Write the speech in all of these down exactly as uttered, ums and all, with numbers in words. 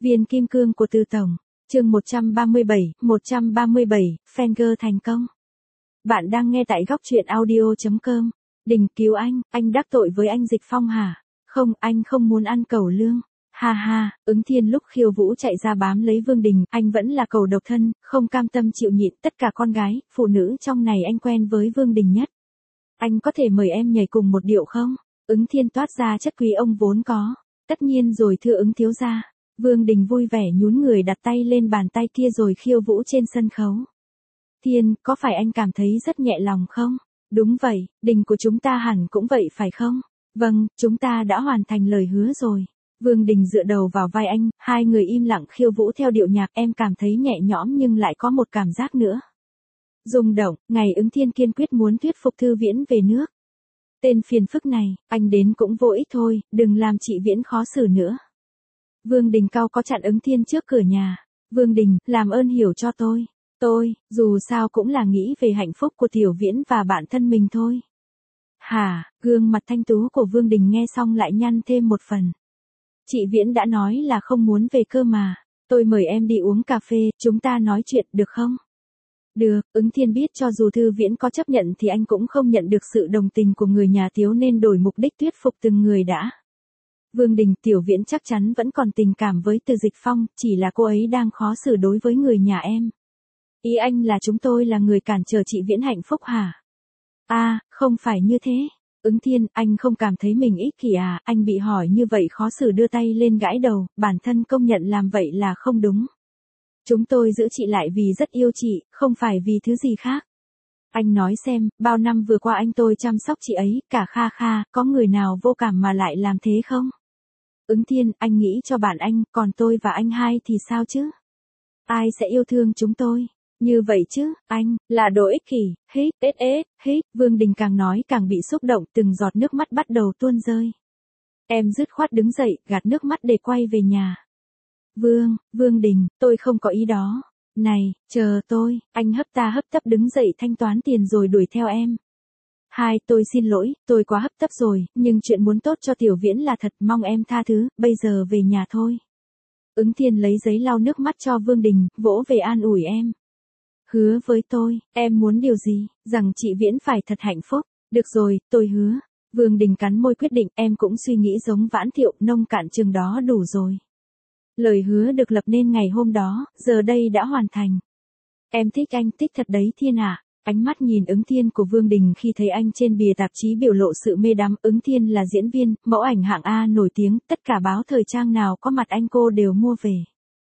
Viên kim cương của Từ Tổng, chương một trăm ba mươi bảy, một trăm ba mươi bảy, Fenger thành công. Bạn đang nghe tại góc truyện audio chấm com. Đình cứu anh, anh đắc tội với anh Dịch Phong hả? Không, anh không muốn ăn cẩu lương. Ha ha, Ứng Thiên lúc khiêu vũ chạy ra bám lấy Vương Đình, anh vẫn là cẩu độc thân, không cam tâm chịu nhịn tất cả con gái, phụ nữ trong này anh quen với Vương Đình nhất. Anh có thể mời em nhảy cùng một điệu không? Ứng Thiên toát ra chất quý ông vốn có. Tất nhiên rồi thưa Ứng thiếu gia. Vương Đình vui vẻ nhún người đặt tay lên bàn tay kia rồi khiêu vũ trên sân khấu. Thiên, có phải anh cảm thấy rất nhẹ lòng không? Đúng vậy, Đình của chúng ta hẳn cũng vậy phải không? Vâng, chúng ta đã hoàn thành lời hứa rồi. Vương Đình dựa đầu vào vai anh, hai người im lặng khiêu vũ theo điệu nhạc, em cảm thấy nhẹ nhõm nhưng lại có một cảm giác nữa. Rung động, ngày Ứng Thiên kiên quyết muốn thuyết phục Thư Viễn về nước. Tên phiền phức này, anh đến cũng vô ích thôi, đừng làm chị Viễn khó xử nữa. Vương Đình cau có chặn Ứng Thiên trước cửa nhà. Vương Đình, làm ơn hiểu cho tôi. Tôi, dù sao cũng là nghĩ về hạnh phúc của Tiểu Viễn và bản thân mình thôi. Hả, gương mặt thanh tú của Vương Đình nghe xong lại nhăn thêm một phần. Chị Viễn đã nói là không muốn về cơ mà. Tôi mời em đi uống cà phê, chúng ta nói chuyện được không? Được, Ứng Thiên biết cho dù Thư Viễn có chấp nhận thì anh cũng không nhận được sự đồng tình của người nhà Tiếu nên đổi mục đích thuyết phục từng người đã. Vương Đình, Tiểu Viễn chắc chắn vẫn còn tình cảm với Từ Dịch Phong, chỉ là cô ấy đang khó xử đối với người nhà em. Ý anh là chúng tôi là người cản trở chị Viễn hạnh phúc hả? À, không phải như thế. Ứng Thiên, anh không cảm thấy mình ích kỷ à, anh bị hỏi như vậy khó xử đưa tay lên gãi đầu, bản thân công nhận làm vậy là không đúng. Chúng tôi giữ chị lại vì rất yêu chị, không phải vì thứ gì khác. Anh nói xem, bao năm vừa qua anh tôi chăm sóc chị ấy, cả Kha Kha, có người nào vô cảm mà lại làm thế không? Ứng Thiên, anh nghĩ cho bạn anh, còn tôi và anh hai thì sao chứ? Ai sẽ yêu thương chúng tôi? Như vậy chứ, anh, là đồ ích kỷ, hít, ết ết, hít, Vương Đình càng nói càng bị xúc động, từng giọt nước mắt bắt đầu tuôn rơi. Em dứt khoát đứng dậy, gạt nước mắt để quay về nhà. Vương, Vương Đình, tôi không có ý đó. Này, chờ tôi, anh hấp ta hấp tấp đứng dậy thanh toán tiền rồi đuổi theo em. Hai, tôi xin lỗi, tôi quá hấp tấp rồi, nhưng chuyện muốn tốt cho Tiểu Viễn là thật, mong em tha thứ, bây giờ về nhà thôi. Ứng Thiên lấy giấy lau nước mắt cho Vương Đình, vỗ về an ủi em. Hứa với tôi, em muốn điều gì, rằng chị Viễn phải thật hạnh phúc. Được rồi, tôi hứa. Vương Đình cắn môi quyết định, em cũng suy nghĩ giống Vãn Thiệu, nông cạn chừng đó đủ rồi. Lời hứa được lập nên ngày hôm đó, giờ đây đã hoàn thành. Em thích anh, thích thật đấy Thiên ạ. Ánh mắt nhìn Ứng Thiên của Vương Đình khi thấy anh trên bìa tạp chí biểu lộ sự mê đắm. Ứng Thiên là diễn viên, mẫu ảnh hạng A nổi tiếng, tất cả báo thời trang nào có mặt anh cô đều mua về.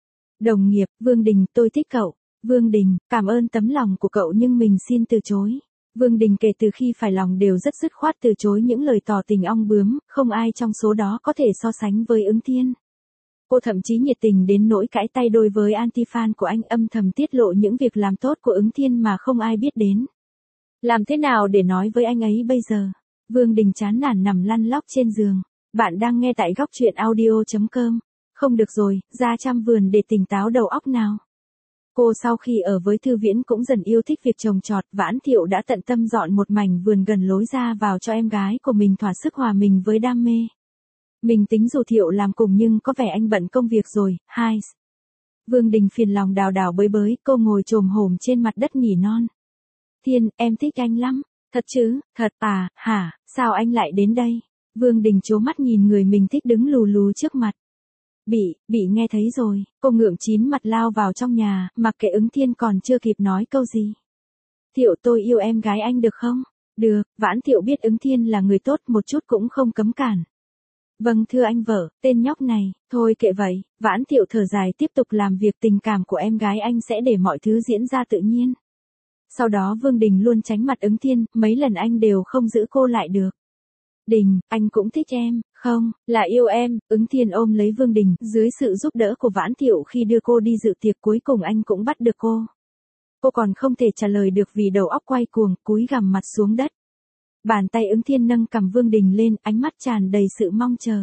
Đồng nghiệp, Vương Đình, tôi thích cậu. Vương Đình, cảm ơn tấm lòng của cậu nhưng mình xin từ chối. Vương Đình kể từ khi phải lòng đều rất dứt khoát từ chối những lời tỏ tình ong bướm, không ai trong số đó có thể so sánh với Ứng Thiên. Cô thậm chí nhiệt tình đến nỗi cãi tay đôi với anti-fan của anh, âm thầm tiết lộ những việc làm tốt của Ứng Thiên mà không ai biết đến. Làm thế nào để nói với anh ấy bây giờ? Vương Đình chán nản nằm lăn lóc trên giường. Bạn đang nghe tại góc truyện audio chấm com. Không được rồi, ra chăm vườn để tỉnh táo đầu óc nào. Cô sau khi ở với Thư Viễn cũng dần yêu thích việc trồng trọt, Vãn Thiệu đã tận tâm dọn một mảnh vườn gần lối ra vào cho em gái của mình thỏa sức hòa mình với đam mê. Mình tính dù Thiệu làm cùng nhưng có vẻ anh bận công việc rồi, hai. Vương Đình phiền lòng đào đào bới bới, cô ngồi chồm hổm trên mặt đất nỉ non. Thiên, em thích anh lắm. Thật chứ, thật à, hả, sao anh lại đến đây? Vương Đình trố mắt nhìn người mình thích đứng lù lù trước mặt. Bị, bị nghe thấy rồi, cô ngượng chín mặt lao vào trong nhà, mặc kệ Ứng Thiên còn chưa kịp nói câu gì. Thiệu, tôi yêu em gái anh được không? Được, Vãn Thiệu biết Ứng Thiên là người tốt, một chút cũng không cấm cản. Vâng thưa anh vợ, tên nhóc này, thôi kệ vậy. Vãn Thiệu thở dài tiếp tục làm việc, tình cảm của em gái anh sẽ để mọi thứ diễn ra tự nhiên. Sau đó Vương Đình luôn tránh mặt Ứng Thiên, mấy lần anh đều không giữ cô lại được. Đình, anh cũng thích em, không, là yêu em. Ứng Thiên ôm lấy Vương Đình, dưới sự giúp đỡ của Vãn Thiệu khi đưa cô đi dự tiệc cuối cùng anh cũng bắt được cô. Cô còn không thể trả lời được vì đầu óc quay cuồng, cúi gằm mặt xuống đất. Bàn tay Ứng Thiên nâng cằm Vương Đình lên, ánh mắt tràn đầy sự mong chờ.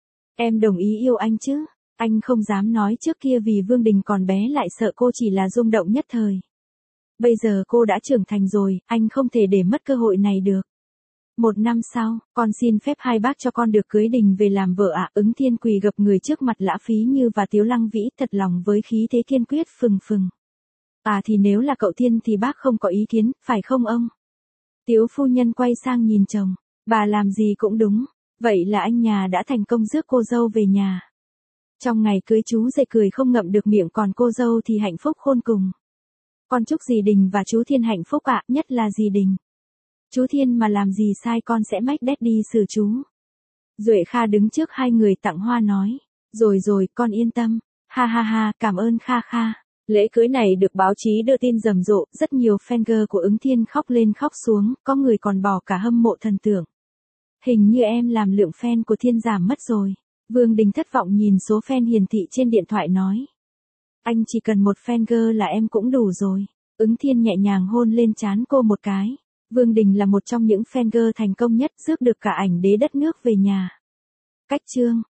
Em đồng ý yêu anh chứ? Anh không dám nói trước kia vì Vương Đình còn bé lại sợ cô chỉ là rung động nhất thời. Bây giờ cô đã trưởng thành rồi, anh không thể để mất cơ hội này được. Một năm sau, con xin phép hai bác cho con được cưới Đình về làm vợ ạ. Ứng Thiên quỳ gập người trước mặt Lã Phí Như và Tiếu Lăng Vĩ, thật lòng với khí thế kiên quyết phừng phừng. À thì nếu là cậu Thiên thì bác không có ý kiến, phải không ông? Tiếu phu nhân quay sang nhìn chồng, bà làm gì cũng đúng, vậy là anh nhà đã thành công rước cô dâu về nhà. Trong ngày cưới chú rể cười không ngậm được miệng, còn cô dâu thì hạnh phúc khôn cùng. Con chúc dì Đình và chú Thiên hạnh phúc ạ, nhất là dì Đình. Chú Thiên mà làm gì sai con sẽ mách đét đi xử chú. Duệ Kha đứng trước hai người tặng hoa nói, rồi rồi con yên tâm, ha ha ha, cảm ơn Kha Kha. Lễ cưới này được báo chí đưa tin rầm rộ, rất nhiều fan girl của Ứng Thiên khóc lên khóc xuống, có người còn bỏ cả hâm mộ thần tượng. Hình như em làm lượng fan của Thiên giảm mất rồi. Vương Đình thất vọng nhìn số fan hiển thị trên điện thoại nói. Anh chỉ cần một fan girl là em cũng đủ rồi. Ứng Thiên nhẹ nhàng hôn lên trán cô một cái. Vương Đình là một trong những fan girl thành công nhất, rước được cả ảnh đế đất nước về nhà. Cách chương